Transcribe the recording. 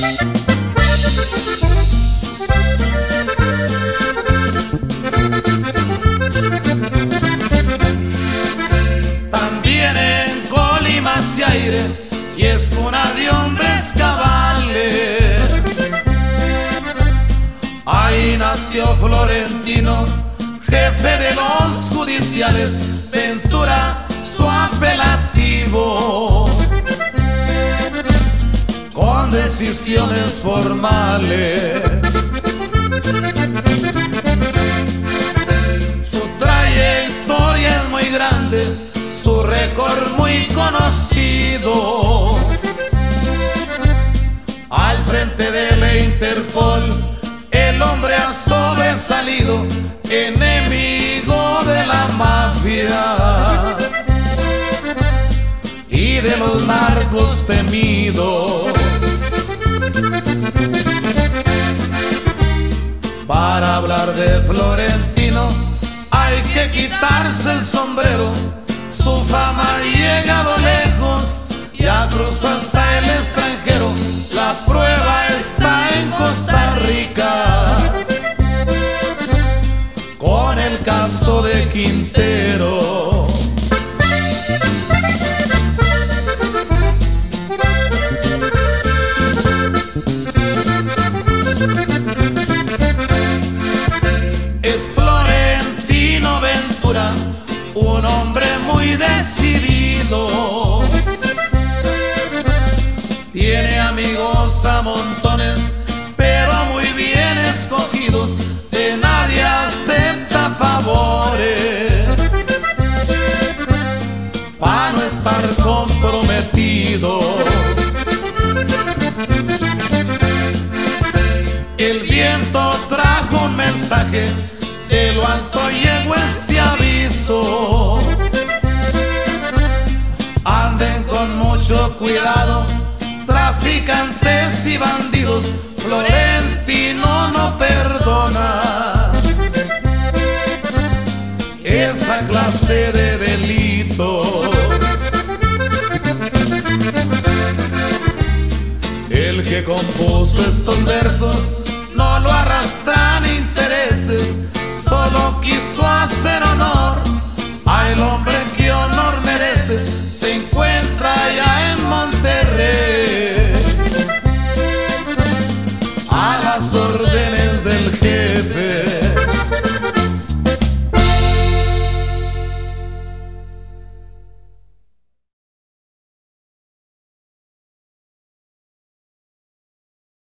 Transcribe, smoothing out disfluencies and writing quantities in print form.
También en Colima se aire y es cuna de hombres cabales. Ahí nació Florentino, jefe de los judiciales, Ventura su apelativo, con decisiones formales. Su trayectoria es muy grande, su récord muy conocido. Al frente de la Interpol, el hombre ha sobresalido, enemigo de la mafia y de los narcos temido. Para hablar de Florentino hay que quitarse el sombrero. Su fama ha llegado lejos, ya cruzó hasta el extranjero. La prueba está en Costa Rica, con el caso de Quintero. Es Florentino Ventura, un hombre muy decidido. Tiene amigos a montones, pero muy bien escogidos. De nadie acepta favores, para no estar comprometido. El viento trajo un mensaje, de lo alto llegó este aviso. Anden con mucho cuidado, traficantes y bandidos, Florentino no perdona esa clase de delitos. El que compuso estos versos no lo arrastran intereses, solo quiso hacer honor al hombre que honor merece. Se encuentra